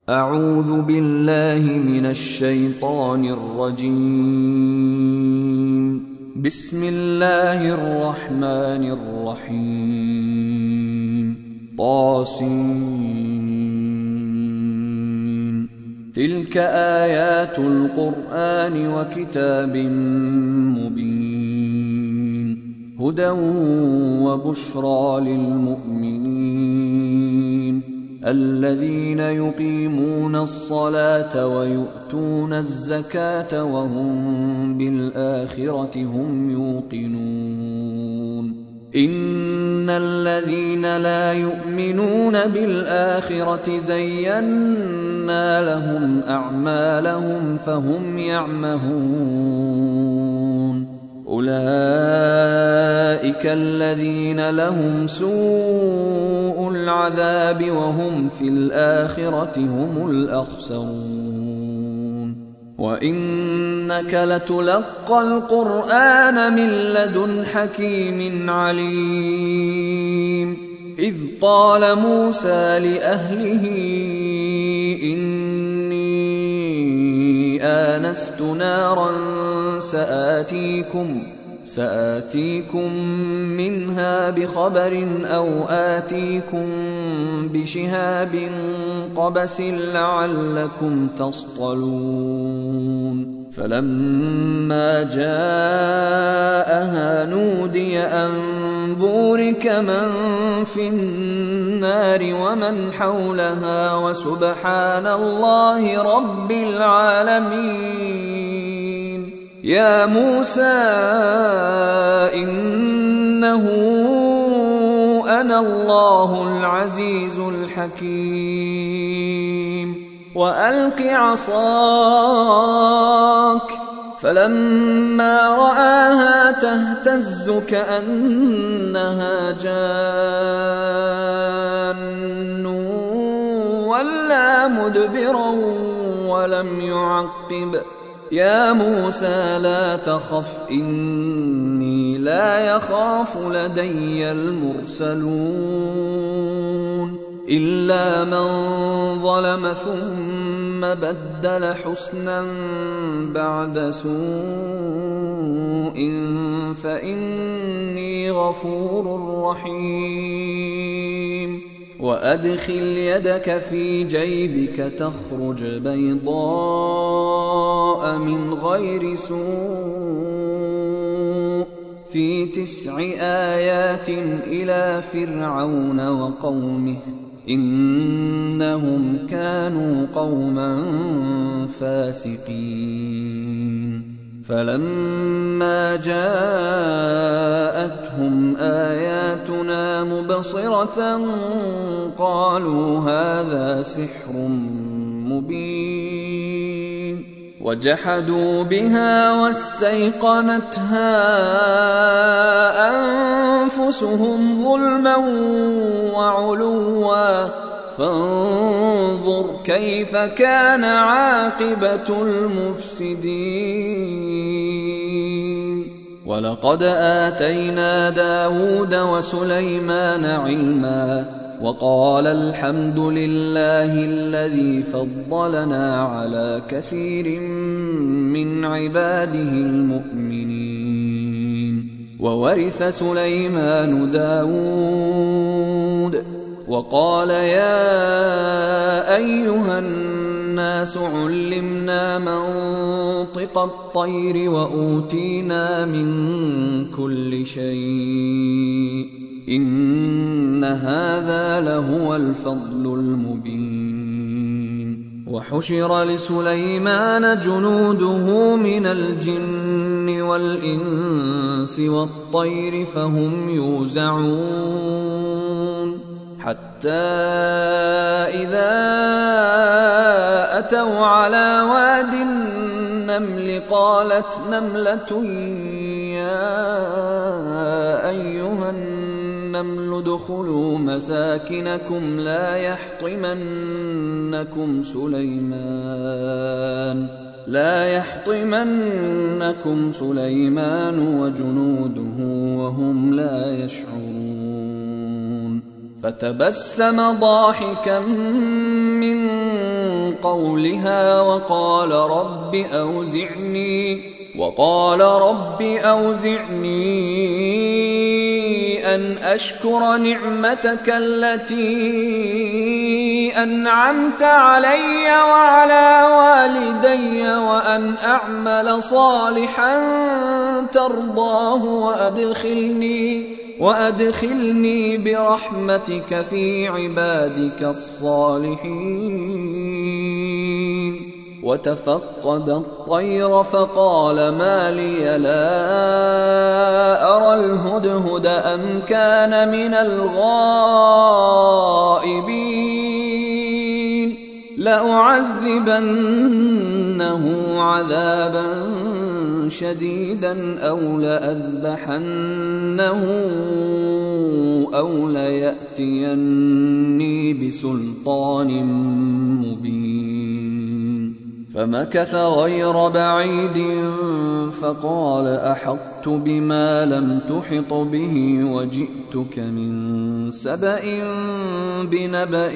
أعوذ بالله من الشيطان الرجيم. بسم الله الرحمن الرحيم. طاسين. تلك آيات القرآن وكتاب مبين، هدى وبشرى للمؤمنين الذين يقيمون الصلاة ويؤتون الزكاة وهم بالآخرة هم يوقنون. إن الذين لا يؤمنون بالآخرة زينا لهم أعمالهم فهم يعمهون. أولئك الذين لهم سوء العذاب وهم في الآخرة هم الأخسرون. وإنك لتلقى القرآن من لدن حكيم عليم. إذ قال موسى لأهله إني آنست نارا سآتيكم منها بخبر أو آتيكم بشهاب قبس لعلكم تصطلون. فلما جاءها نودي أن بورك من في النار ومن حولها وسبحان الله رب العالمين. يا موسى إنه أنا الله العزيز الحكيم. وألق عصاك. فلما رآها تهتز كأنها جان ولا مدبرا ولم يعقب. يا موسى لا تخف إني لا يخاف لدي المرسلون إلا من ظلم ثم بدل حسنا بعد سوء فإني غفور رحيم. وأدخل يدك في جيبك تخرج بيضاء من غير سوء في 9 آيات إلى فرعون وقومه إنهم كانوا قوما فاسقين. فلما جاءتهم آياتنا مبصرة قالوا هذا سحر مبين. وجحدوا بها واستيقنتها أنفسهم ظلما وعلوا فانظر كيف كان عاقبة المفسدين. ولقد آتينا داود وسليمان علما وقال الحمد لله الذي فضلنا على كثير من عباده المؤمنين. وورث سليمان داود وقال يا أيها الناس علمنا منطق الطير وأوتينا من كل شيء إن هذا لهو الفضل المبين. وحشر لسليمان جنوده من الجن والإنس والطير فهم يوزعون حتى إذا أتوا على واد النمل قالت نملة يا أيها النمل ادخلوا مساكنكم لا يحطمنكم سليمان وجنوده وهم لا يشعرون. فتبسم ضاحكا من قولها وقال رب أوزعني أن أشكر نعمتك التي أنعمت علي وعلى والدي وأن أعمل صالحا ترضاه وأدخلني برحمتك في عبادك الصالحين. وتفقد الطير فقال ما لي لا أرى الهدهد أم كان من الغائبين لأعذبنه عذابا شديدا أو لأذبحنه أو ليأتيني بسلطان مبين. فمكث غير بعيد فقال أحطت بما لم تحط به وجئتك من سبأ بنبأ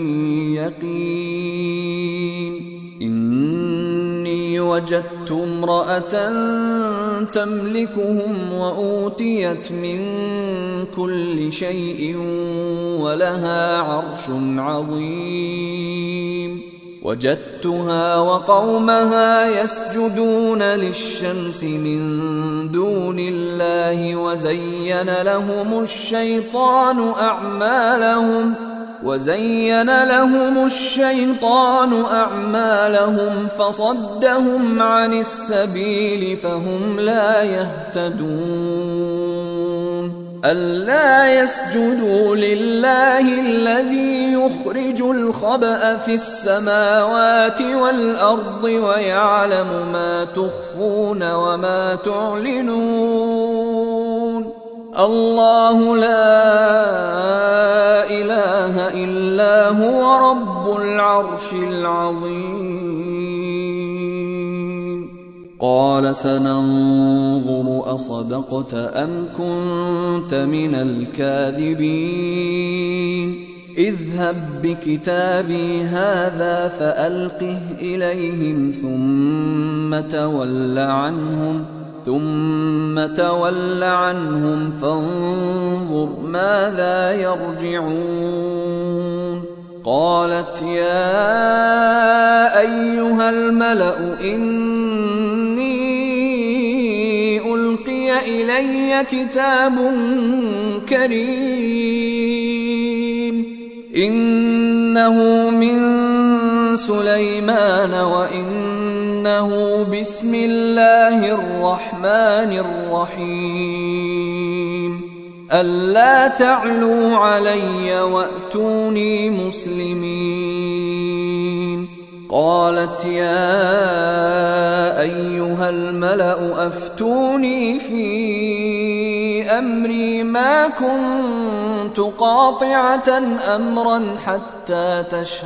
يقين. إني وجدت امرأة تملكهم وأوتيت من كل شيء ولها عرش عظيم. وجدتها وقومها يسجدون للشمس من دون الله وزين لهم الشيطان أعمالهم فصدهم عن السبيل فهم لا يهتدون. ألا يسجدوا لله الذي يخرج الخبأ في السماوات والأرض ويعلم ما تخفون وما تعلنون. الله لا إله إلا هو رب العرش العظيم. قال سننظر أصدقت أم كنت من الكاذبين. اذهب بكتابي هذا فألقه إليهم ثم تول عنهم فانظر ماذا يرجعون. قالت يا أيها الملأ إني ألقي إلي كتاب كريم إنه من سليمان وإنه بسم الله الرحمن الرحيم. ألا تعلوا علي وأتوني مسلمين. قالت يا أيها الملأ أفتوني في أمري ما كنت قاطعة أمرا حتى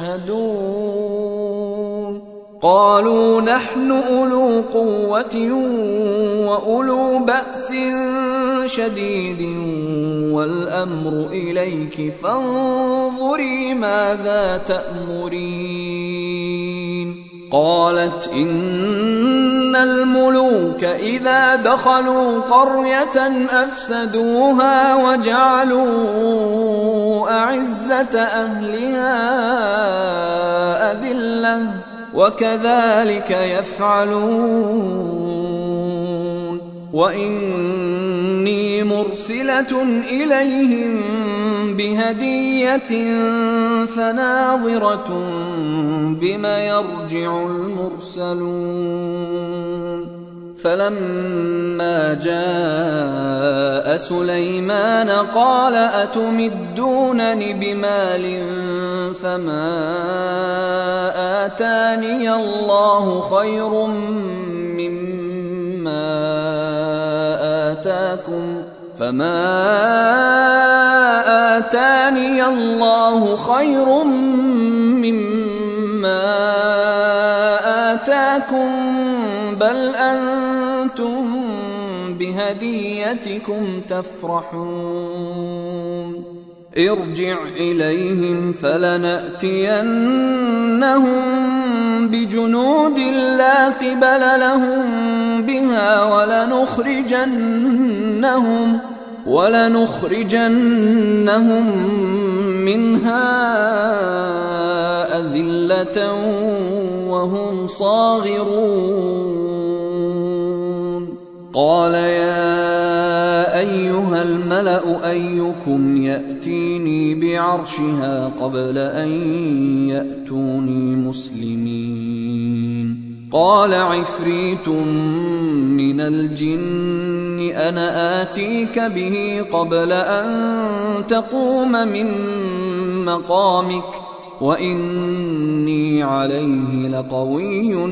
تشهدون. قالوا نحن أولو قوة وأولو بأس شديد والأمر إليك فانظري ماذا تأمرين. قالت إن الملوك إذا دخلوا قرية أفسدوها وجعلوا أعزة أهلها أذلة وكذلك يفعلون. وإني مرسلة إليهم بهدية فناظرة بما يرجع المرسلون. فلما جاء سليمان قال أتمدونني بمال فما آتاني الله خير مما آتاكم بل أنتم بهديتكم تفرحون. ارجع إليهم فلنأتينهم بجنود لا قبل لهم بها ولنخرجنهم منها أذلة وهم صاغرون. قال يا أيها الملأ أيكم يأتيني بعرشها قبل أن يأتوني مسلمين؟ قال عفريت من الجن أنا آتيك به قبل أن تقوم من مقامك وإني عليه لقوي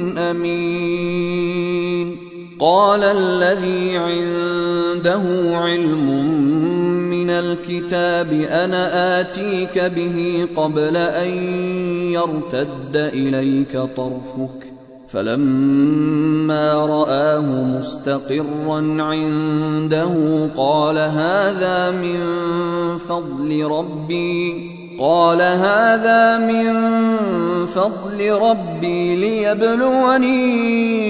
أمين. قال الذي عنده علم من الكتاب أنا آتيك به قبل أن يرتد إليك طرفك فلما رآه مستقرا عنده قال هذا من فضل ربي ليبلوني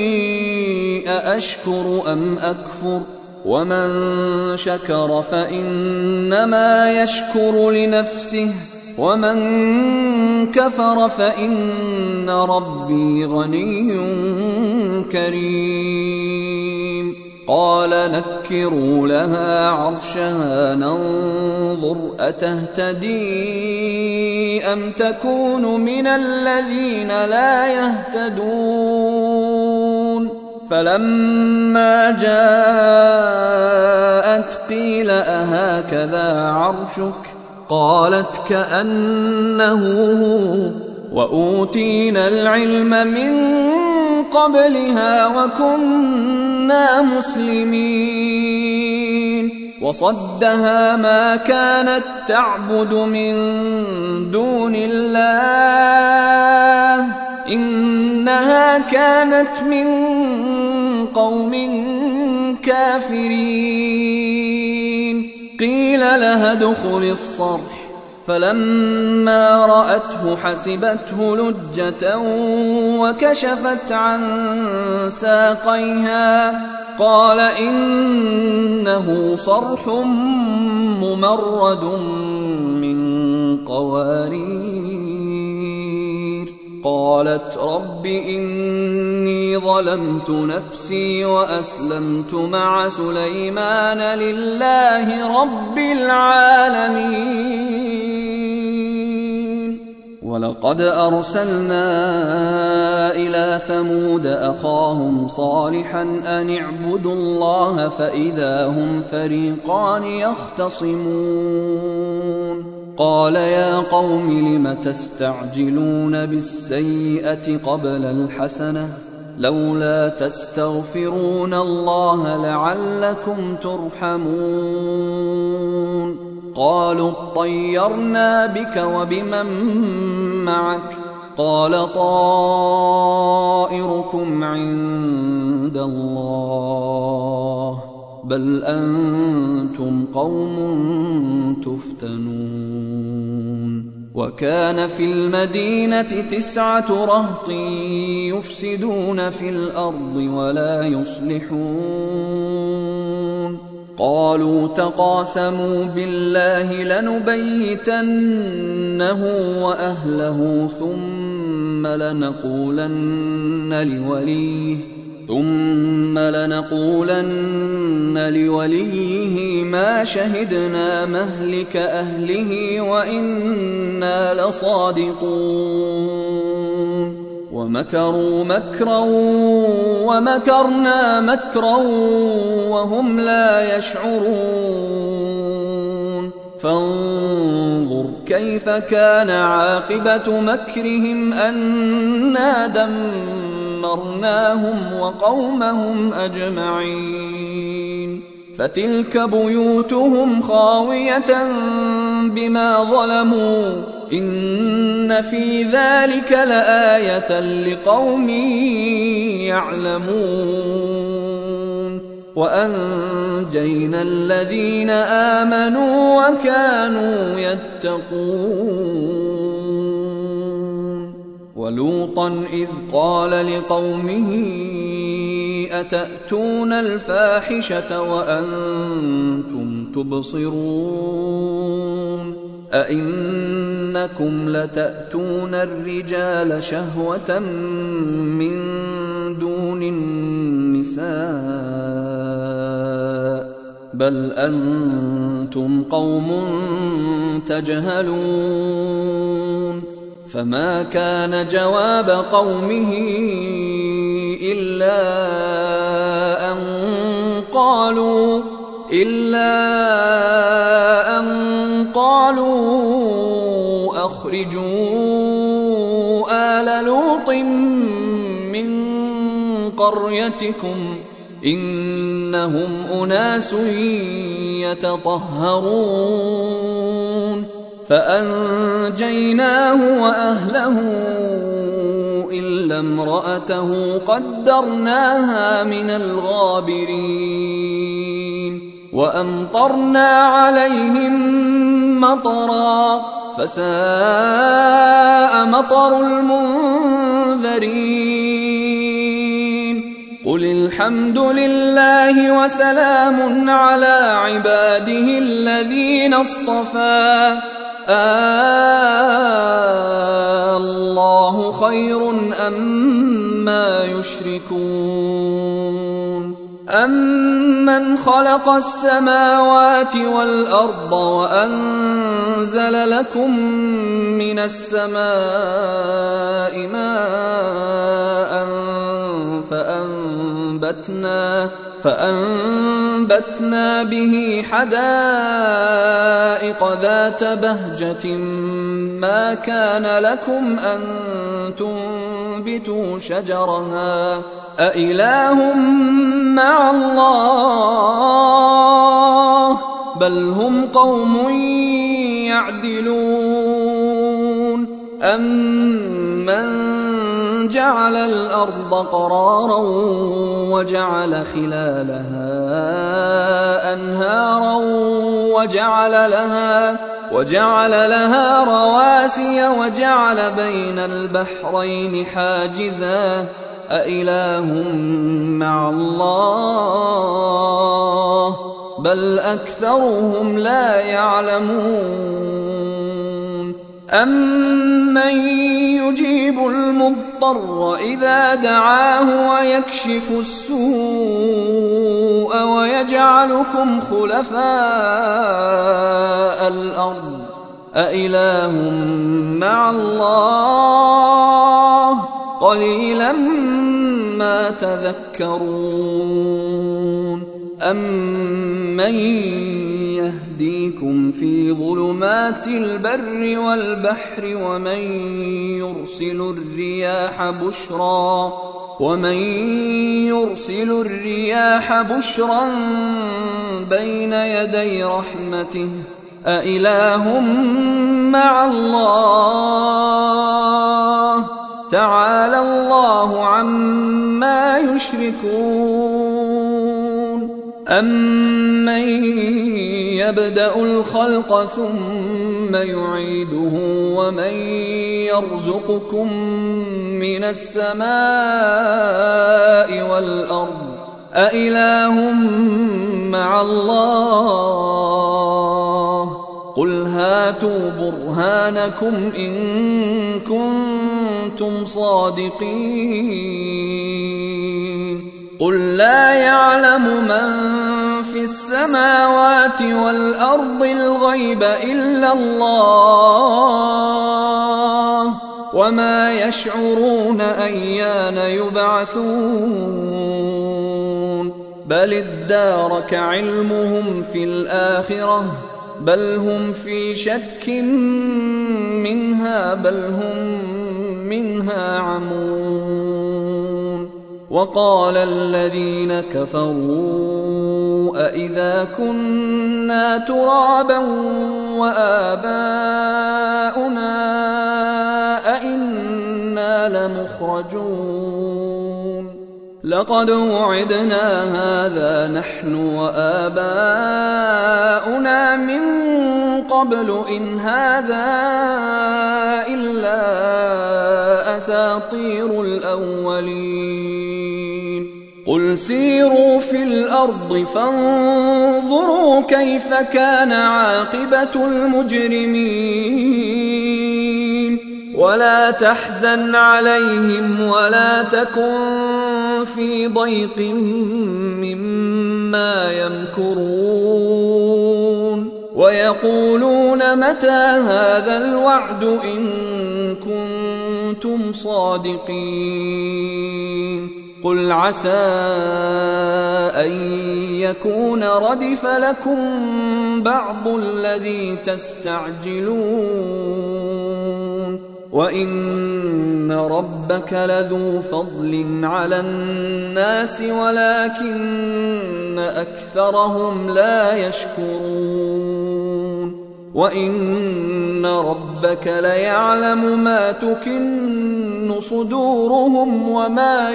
أأشكر أم أكفر ومن شكر فإنما يشكر لنفسه ومن كفر فإن ربي غني كريم. قال نكروا لها عرشها ننظر أتهتدي أم تكون من الذين لا يهتدون. فلما جاءت قيل أهكذا عرشك؟ قالت كأنه هو وأوتينا العلم من قبلها وكنا مسلمين. وصدها ما كانت تعبد من دون الله إنها كانت من قوم كافرين. قيل لها ادخل الصرح فلما رأته حسبته لجة وكشفت عن ساقيها قال إنه صرح ممرد من قوارير. قالت رب إني ظلمت نفسي وأسلمت مع سليمان لله رب العالمين. ولقد أرسلنا إلى ثمود أخاهم صالحا أن اعبدوا الله فإذا هم فريقان يختصمون. قال يا قوم لم تستعجلون بالسيئة قبل الحسنة لولا تستغفرون الله لعلكم ترحمون. قالوا اطيرنا بك وبمن معك قال طائركم عند الله بل أنتم قوم تفتنون. وكان في المدينة 9 رهط يفسدون في الأرض ولا يصلحون. قالوا تقاسموا بالله لنبيتنه وأهله ثم لنقولن لوليه ما شهدنا مهلك أهله وإنا لصادقون. ومكروا مكرا ومكرنا مكرا وهم لا يشعرون. فانظر كيف كان عاقبة مكرهم أنا دمرناهم وقومهم أجمعين. فتلك بيوتهم خاوية بما ظلموا إن في ذلك لآية لقوم يعلمون. وأنجينا الذين آمنوا وكانوا يتقون. ولوطا إذ قال لقومه أتأتون الفاحشة وأنتم تبصرون أئنكم لتأتون الرجال شهوة من دون النساء بل أنتم قوم تجهلون فما كان جواب قومه إلا أن قالوا أخرجوا آل لوط من قريتكم إنهم أناس يتطهرون فأنجيناه وأهله إلا امرأته قدرناها من الغابرين وأمطرنا عليهم مطرا فساء مطر المنذرين قل الحمد لله وسلام على عباده الذين اصطفى الله خير أما يشركون أمن خلق السماوات والأرض وأنزل لكم من السماء ماء فأنبتنا به حدائق ذات بهجة ما كان لكم أن تنبتوا شجرها أإله مع الله بل هم قوم يعدلون أمن جعل الأرض قرارا وجعل خلالها أنهارا وجعل لها رواسي وجعل بين البحرين حاجزا أإله مع الله بل أكثرهم لا يعلمون أمن يجيب المضطر إذا دعاه ويكشف السوء ويجعلكم خلفاء الأرض أإله مع الله قليلا ما تذكرون أمن يهديكم في ظلمات البر والبحر ومن يرسل الرياح بشرا بين يدي رحمته أإله مع الله تعالى الله عما يشركون أمن يبدأ الخلق ثم يعيده ومن يرزقكم من السماء والأرض أإله مع الله قل هاتوا برهانكم إن كنتم صادقين قل لا يعلم من في السماوات والأرض الغيب إلا الله وما يشعرون أيان يبعثون بل ادارك علمهم في الآخرة بل هم في شك منها بل هم منها عمون وقال الذين كفروا أإذا كنا ترابا وآباؤنا أإنا لمخرجون لقد وعدنا هذا نحن وآباؤنا من قبل إن هذا إلا أساطير الأولين قل سيروا في الأرض فانظروا كيف كان عاقبة المجرمين ولا تحزن عليهم ولا تكن في ضيق مما يمكرون ويقولون متى هذا الوعد إن كنتم صادقين قل عسى أن يكون ردف لكم بعض الذي تستعجلون وإن ربك لذو فضل على الناس ولكن أكثرهم لا يشكرون وإن ربك ليعلم ما تكن صدورهم وما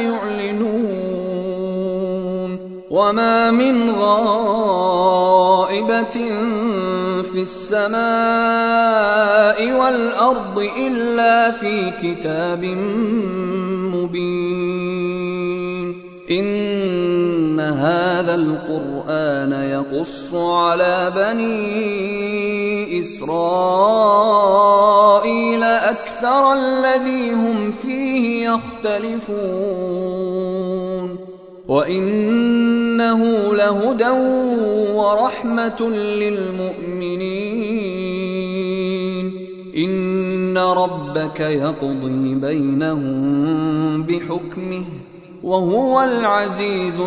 يعلنون وما من غائبة في السماء والأرض إلا في كتاب مبين إن هذا القرآن يقص على بني إسرائيل أكثر الذي هم فيه يختلفون وإنه لهدى ورحمة للمؤمنين إن ربك يقضي بينهم بحكمه وهو العزيز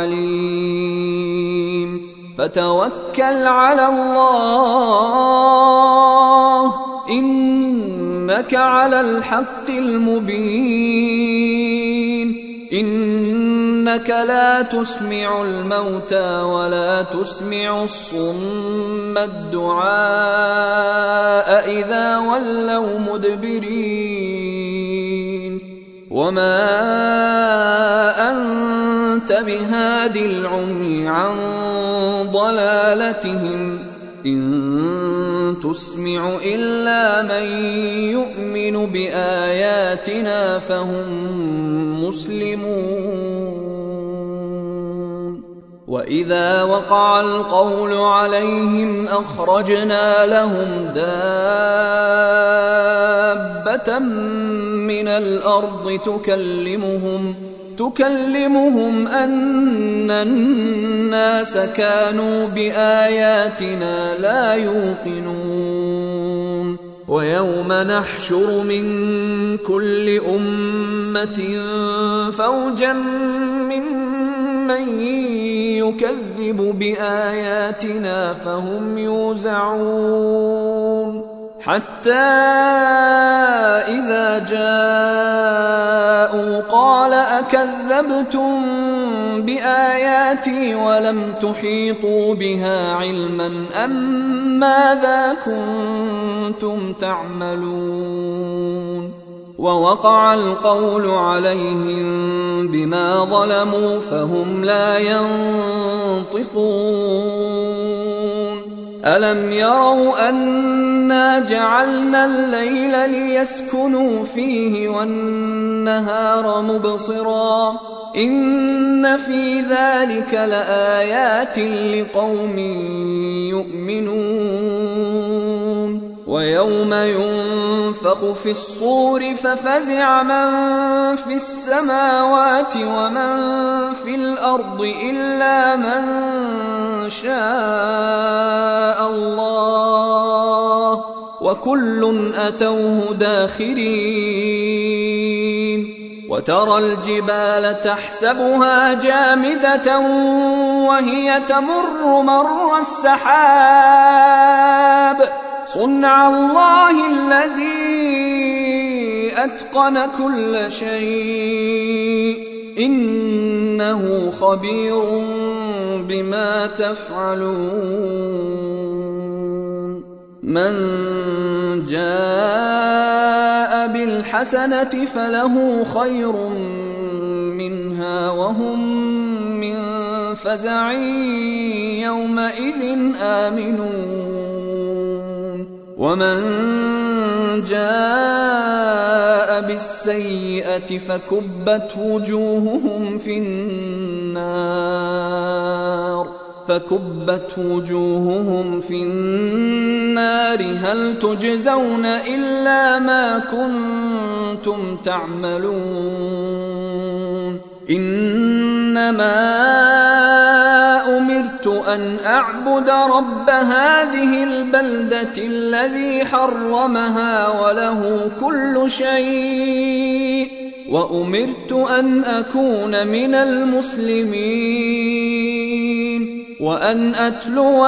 العليم فتوكل على الله إنك على الحق المبين إنك لا تسمع الموتى ولا تسمع الصم الدعاء إذا ولوا مدبرين وما أنت بهاد العمي عن ضلالتهم إن تسمع إلا من يؤمن بآياتنا فهم مسلمون وإذا وقع القول عليهم أخرجنا لهم دابة من الأرض تكلمهم أن الناس كانوا بآياتنا لا يوقنون ويوم نحشر من كل أمة فوجا ممن يكذب بآياتنا فهم يوزعون حتى إذا جاءوا قال أكذبتم بآياتي ولم تحيطوا بها علما أم ماذا كنتم تعملون ووقع القول عليهم بما ظلموا فهم لا ينطقون ألم يروا أنا جعلنا الليل ليسكنوا فيه والنهار مبصرا إن في ذلك لآيات لقوم يؤمنون ويوم ينفخ في الصور ففزع من في السماوات ومن في الأرض إلا من شاء الله وكل أتوه داخرين وترى الجبال تحسبها جامدة وهي تمر مر السحاب صنع الله الذي أتقن كل شيء إنه خبير بما تفعلون من جاء بالحسنة فله خير منها وهم من فزع يومئذ آمنون ومن جاء بالسيئة فكبت وجوههم في النار هل تجزون إلا ما كنتم تعملون إنما أمرت أن أعبد رب هذه البلدة الذي حرمها وله كل شيء وأمرت أن أكون من المسلمين وأن أتلو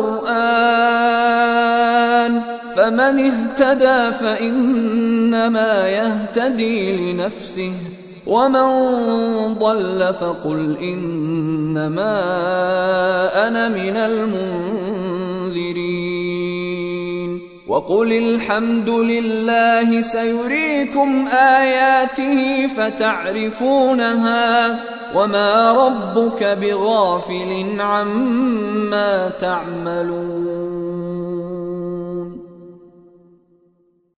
القرآن فمن اهتدى فإنما يهتدي لنفسه ومن ضل فقل إنما أنا من المنذرين وقل الحمد لله سيريكم آياته فتعرفونها وما ربك بغافل عما تعملون